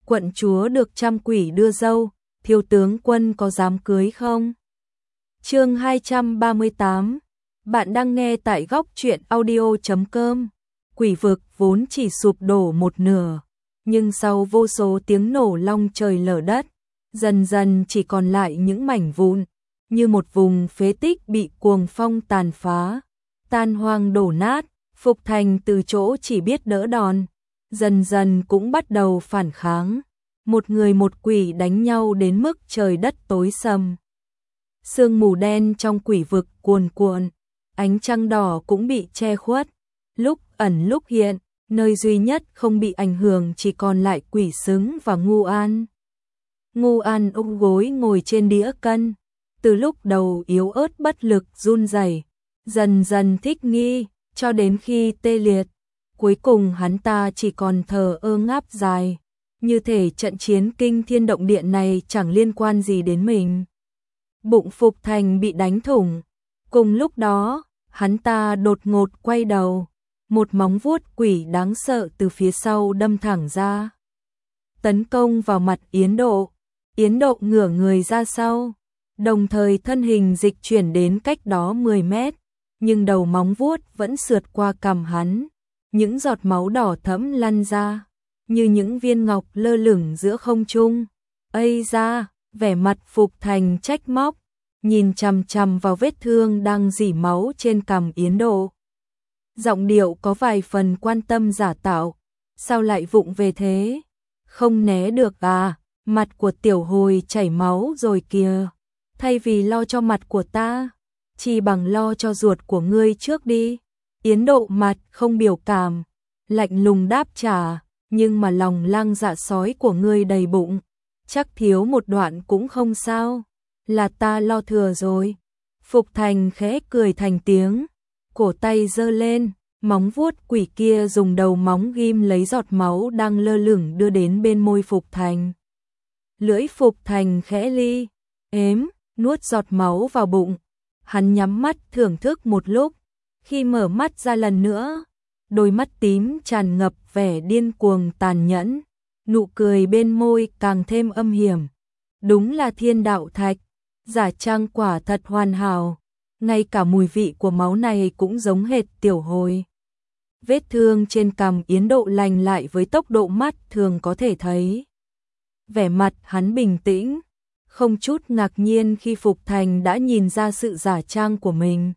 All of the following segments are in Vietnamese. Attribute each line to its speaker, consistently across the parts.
Speaker 1: quận chúa được trăm quỷ đưa dâu, thiếu tướng quân có dám cưới không? Chương 238. Bạn đang nghe tại góc truyện audio.com. Quỷ vực vốn chỉ sụp đổ một nửa, nhưng sau vô số tiếng nổ long trời lở đất, dần dần chỉ còn lại những mảnh vụn, như một vùng phế tích bị cuồng phong tàn phá, tan hoang đổ nát. Phục Thành từ chỗ chỉ biết đỡ đòn, dần dần cũng bắt đầu phản kháng. Một người một quỷ đánh nhau đến mức trời đất tối sầm. Sương mù đen trong quỷ vực cuồn cuộn, ánh trăng đỏ cũng bị che khuất, lúc ẩn lúc hiện, nơi duy nhất không bị ảnh hưởng chỉ còn lại Quỷ Xứng và Ngu An. Ngu An ôm gối ngồi trên đĩa cân, từ lúc đầu yếu ớt bất lực run rẩy, dần dần thích nghi, cho đến khi tê liệt. Cuối cùng hắn ta chỉ còn thờ ơ ngáp dài, như thể trận chiến kinh thiên động địa này chẳng liên quan gì đến mình. Bụng Phục Thành bị đánh thủng. Cùng lúc đó, hắn ta đột ngột quay đầu, một móng vuốt quỷ đáng sợ từ phía sau đâm thẳng ra, tấn công vào mặt Yến Độ. Yến Độ ngửa người ra sau, đồng thời thân hình dịch chuyển đến cách đó 10 mét, nhưng đầu móng vuốt vẫn sượt qua cằm hắn, những giọt máu đỏ thẫm lăn ra, như những viên ngọc lơ lửng giữa không trung. Ây da, vẻ mặt Phục Thành trách móc, nhìn chằm chằm vào vết thương đang rỉ máu trên cằm Yến Độ. Giọng điệu có vài phần quan tâm giả tạo, sao lại vụng về thế? Không né được à, mặt của tiểu hồi chảy máu rồi kìa. Thay vì lo cho mặt của ta, chỉ bằng lo cho ruột của ngươi trước đi. Yến Độ mặt không biểu cảm, lạnh lùng đáp trả, nhưng mà lòng lang dạ sói của ngươi đầy bụng, chắc thiếu một đoạn cũng không sao, là ta lo thừa rồi. Phục Thành khẽ cười thành tiếng, cổ tay giơ lên, móng vuốt quỷ kia dùng đầu móng ghim lấy giọt máu đang lơ lửng đưa đến bên môi Phục Thành. Lưỡi Phục Thành khẽ li, ếm, nuốt giọt máu vào bụng. Hắn nhắm mắt thưởng thức một lúc, khi mở mắt ra lần nữa, đôi mắt tím tràn ngập vẻ điên cuồng tàn nhẫn, nụ cười bên môi càng thêm âm hiểm. Đúng là thiên đạo thạch, giả trang quả thật hoàn hảo, ngay cả mùi vị của máu này cũng giống hệt tiểu hồi. Vết thương trên cằm Yến Độ lành lại với tốc độ mắt thường có thể thấy. Vẻ mặt hắn bình tĩnh, không chút ngạc nhiên khi Phục Thành đã nhìn ra sự giả trang của mình.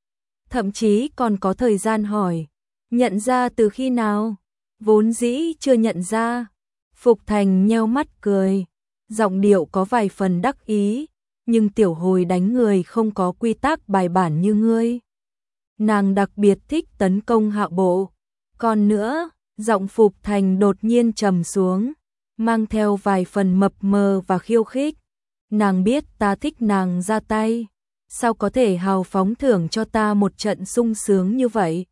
Speaker 1: Thậm chí còn có thời gian hỏi, nhận ra từ khi nào? Vốn dĩ chưa nhận ra. Phục Thành nheo mắt cười, giọng điệu có vài phần đắc ý, nhưng tiểu hồi đánh người không có quy tắc bài bản như ngươi. Nàng đặc biệt thích tấn công hạ bộ. Còn nữa, giọng Phục Thành đột nhiên trầm xuống, mang theo vài phần mập mờ và khiêu khích. Nàng biết ta thích nàng ra tay, sao có thể hào phóng thưởng cho ta một trận sung sướng như vậy?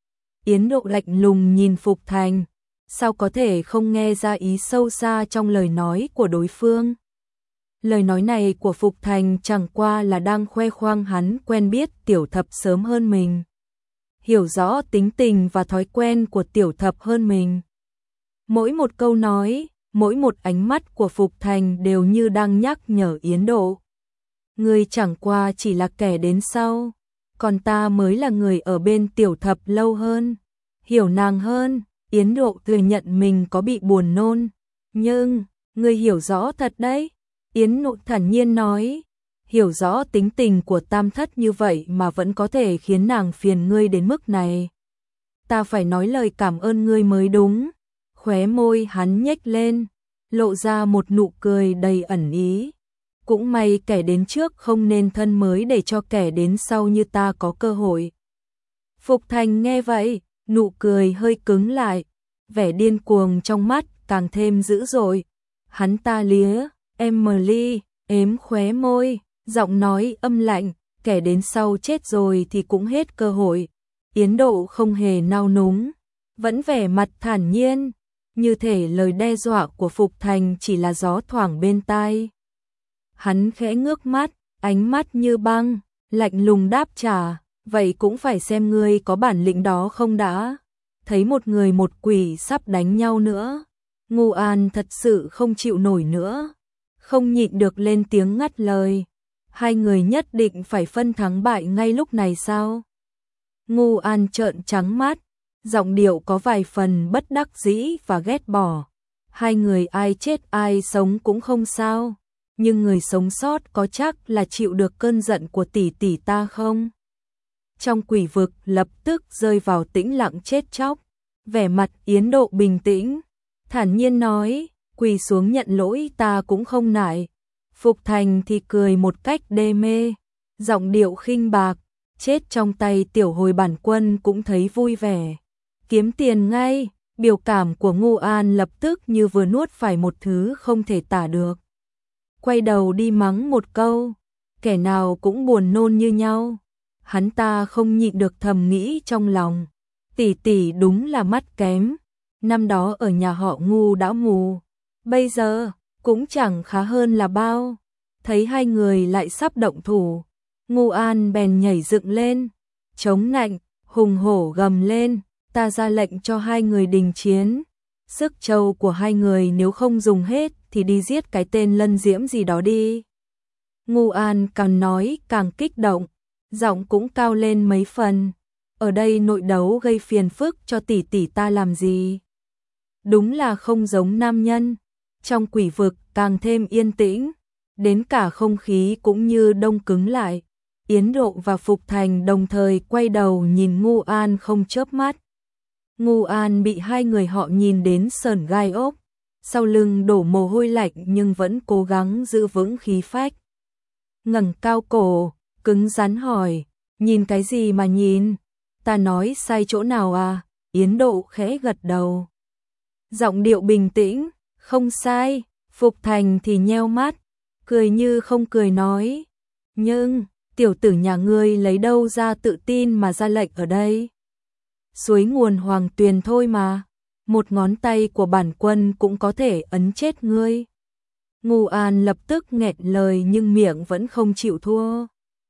Speaker 1: Yến Độ lạnh lùng nhìn Phục Thành, sao có thể không nghe ra ý sâu xa trong lời nói của đối phương? Lời nói này của Phục Thành chẳng qua là đang khoe khoang hắn quen biết Tiểu Thập sớm hơn mình, hiểu rõ tính tình và thói quen của Tiểu Thập hơn mình. Mỗi một câu nói, mỗi một ánh mắt của Phục Thành đều như đang nhắc nhở Yến Độ. Ngươi chẳng qua chỉ là kẻ đến sau, còn ta mới là người ở bên Tiểu Thập lâu hơn, hiểu nàng hơn. Yến Độ thừa nhận mình có bị buồn nôn, nhưng, ngươi hiểu rõ thật đấy. Yến Độ thản nhiên nói, hiểu rõ tính tình của Tam Thất như vậy mà vẫn có thể khiến nàng phiền ngươi đến mức này. Ta phải nói lời cảm ơn ngươi mới đúng. Khóe môi hắn nhếch lên, lộ ra một nụ cười đầy ẩn ý. Cũng may kẻ đến trước không nên thân mới để cho kẻ đến sau như ta có cơ hội. Phục Thành nghe vậy, nụ cười hơi cứng lại, vẻ điên cuồng trong mắt càng thêm dữ dội. Hắn ta lía, Emily, ếm khóe môi, giọng nói âm lạnh, kẻ đến sau chết rồi thì cũng hết cơ hội. Yến Độ không hề nao núng, vẫn vẻ mặt thản nhiên, như thể lời đe dọa của Phục Thành chỉ là gió thoảng bên tai. Hắn khẽ ngước mắt, ánh mắt như băng, lạnh lùng đáp trả, vậy cũng phải xem ngươi có bản lĩnh đó không đã. Thấy một người một quỷ sắp đánh nhau nữa, Ngô An thật sự không chịu nổi nữa, không nhịn được lên tiếng ngắt lời. Hai người nhất định phải phân thắng bại ngay lúc này sao? Ngô An trợn trắng mắt, giọng điệu có vài phần bất đắc dĩ và ghét bỏ. Hai người ai chết ai sống cũng không sao, nhưng người sống sót có chắc là chịu được cơn giận của tỷ tỷ ta không? Trong quỷ vực lập tức rơi vào tĩnh lặng chết chóc, vẻ mặt Yến Độ bình tĩnh, thản nhiên nói, quỳ xuống nhận lỗi ta cũng không nại. Phục Thành thì cười một cách đê mê, giọng điệu khinh bạc, chết trong tay tiểu hồi bản quân cũng thấy vui vẻ. Kiếm tiền ngay, biểu cảm của Ngô An lập tức như vừa nuốt phải một thứ không thể tả được. Quay đầu đi mắng một câu, kẻ nào cũng buồn nôn như nhau. Hắn ta không nhịn được thầm nghĩ trong lòng, tỷ tỷ đúng là mắt kém, năm đó ở nhà họ Ngu đã mù, bây giờ cũng chẳng khá hơn là bao. Thấy hai người lại sắp động thủ, Ngô An bèn nhảy dựng lên, chống nạnh, hùng hổ gầm lên, ta ra lệnh cho hai người đình chiến. Sức trâu của hai người nếu không dùng hết thì đi giết cái tên Lân Diễm gì đó đi. Ngô An càng nói càng kích động, giọng cũng cao lên mấy phần. Ở đây nội đấu gây phiền phức cho tỷ tỷ ta làm gì? Đúng là không giống nam nhân. Trong quỷ vực càng thêm yên tĩnh, đến cả không khí cũng như đông cứng lại. Yến Độ và Phục Thành đồng thời quay đầu nhìn Ngô An không chớp mắt. Ngô An bị hai người họ nhìn đến sởn gai ốc, sau lưng đổ mồ hôi lạnh nhưng vẫn cố gắng giữ vững khí phách. Ngẩng cao cổ, cứng rắn hỏi, nhìn cái gì mà nhìn? Ta nói sai chỗ nào à? Yến Độ khẽ gật đầu. Giọng điệu bình tĩnh, không sai. Phục Thành thì nheo mắt, cười như không cười nói, nhưng tiểu tử nhà ngươi lấy đâu ra tự tin mà ra lệnh ở đây? Suối nguồn Hoàng Tuyền thôi mà, một ngón tay của bản quân cũng có thể ấn chết ngươi. Ngô An lập tức nghẹn lời nhưng miệng vẫn không chịu thua.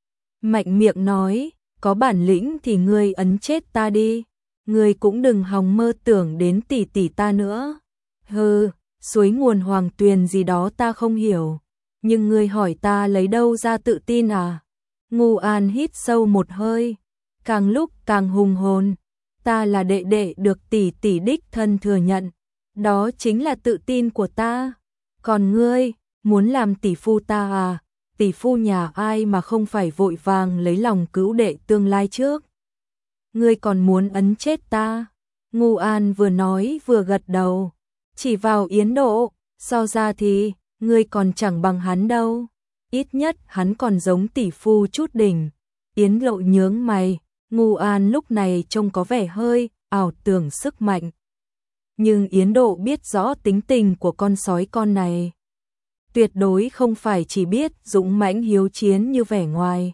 Speaker 1: Mạnh miệng nói, có bản lĩnh thì ngươi ấn chết ta đi, ngươi cũng đừng hòng mơ tưởng đến tỷ tỷ ta nữa. Hừ, suối nguồn Hoàng Tuyền gì đó ta không hiểu, nhưng ngươi hỏi ta lấy đâu ra tự tin à? Ngô An hít sâu một hơi, càng lúc càng hùng hồn. Ta là đệ đệ được tỷ tỷ đích thân thừa nhận, đó chính là tự tin của ta. Còn ngươi, muốn làm tỷ phu ta à? Tỷ phu nhà ai mà không phải vội vàng lấy lòng cứu đệ tương lai trước? Ngươi còn muốn ấn chết ta? Ngô An vừa nói vừa gật đầu, chỉ vào Yến Độ, so ra thì ngươi còn chẳng bằng hắn đâu, ít nhất hắn còn giống tỷ phu chút đỉnh. Yến Độ nhướng mày, Ngô An lúc này trông có vẻ hơi ảo tưởng sức mạnh. Nhưng Yến Độ biết rõ tính tình của con sói con này, tuyệt đối không phải chỉ biết dũng mãnh hiếu chiến như vẻ ngoài.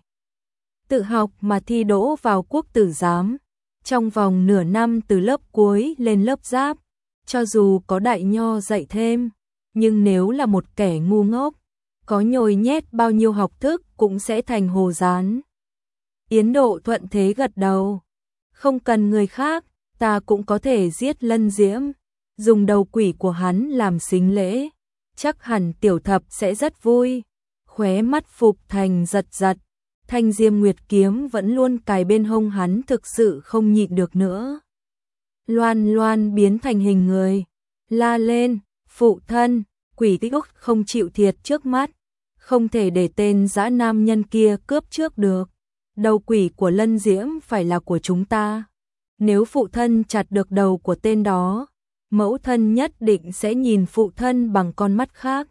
Speaker 1: Tự học mà thi đỗ vào quốc tử giám, trong vòng nửa năm từ lớp cuối lên lớp giáp, cho dù có đại nho dạy thêm, nhưng nếu là một kẻ ngu ngốc, có nhồi nhét bao nhiêu học thức cũng sẽ thành hồ dán. Yến Độ thuận thế gật đầu, không cần người khác, ta cũng có thể giết Lân Diễm, dùng đầu quỷ của hắn làm sính lễ, chắc hẳn tiểu thập sẽ rất vui. Khóe mắt Phục Thành giật giật, thanh diêm nguyệt kiếm vẫn luôn cài bên hông hắn thực sự không nhịn được nữa. Loan Loan biến thành hình người, la lên, phụ thân, quỷ tích úc không chịu thiệt trước mắt, không thể để tên dã nam nhân kia cướp trước được. Đầu quỷ của Lân Diễm phải là của chúng ta. Nếu phụ thân chặt được đầu của tên đó, mẫu thân nhất định sẽ nhìn phụ thân bằng con mắt khác.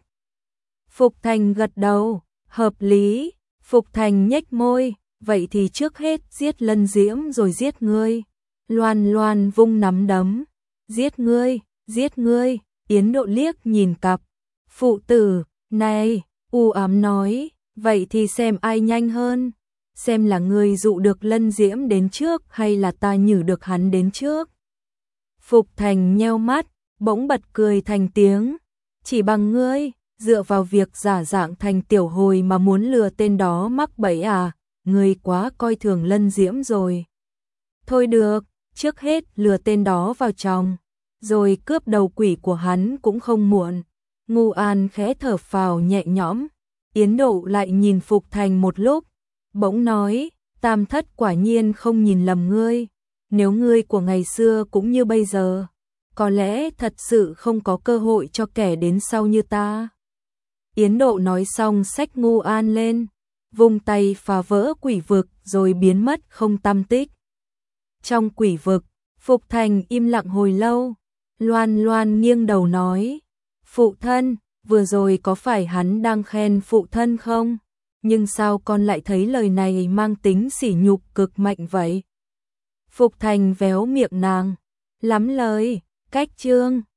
Speaker 1: Phục Thành gật đầu, hợp lý. Phục Thành nhếch môi, vậy thì trước hết giết Lân Diễm rồi giết ngươi. Loan Loan vung nắm đấm, giết ngươi, giết ngươi. Yến Độ liếc nhìn cặp phụ tử này, u ám nói, vậy thì xem ai nhanh hơn, xem là ngươi dụ được Lân Diễm đến trước hay là ta nhử được hắn đến trước. Phục Thành nheo mắt, bỗng bật cười thành tiếng, chỉ bằng ngươi, dựa vào việc giả dạng thành tiểu hồi mà muốn lừa tên đó mắc bẫy à, ngươi quá coi thường Lân Diễm rồi. Thôi được, trước hết lừa tên đó vào trong, rồi cướp đầu quỷ của hắn cũng không muộn. Ngu An khẽ thở phào nhẹ nhõm, Yến Độ lại nhìn Phục Thành một lúc, bỗng nói, Tam Thất quả nhiên không nhìn lầm ngươi, nếu ngươi của ngày xưa cũng như bây giờ, có lẽ thật sự không có cơ hội cho kẻ đến sau như ta. Yến Độ nói xong xách Ngu An lên, vung tay phá vỡ quỷ vực rồi biến mất không tăm tích. Trong quỷ vực, Phục Thành im lặng hồi lâu, Loan Loan nghiêng đầu nói, phụ thân, vừa rồi có phải hắn đang khen phụ thân không? Nhưng sao con lại thấy lời này mang tính sỉ nhục cực mạnh vậy? Phục Thành véo miệng nàng, lắm lời, cách chương.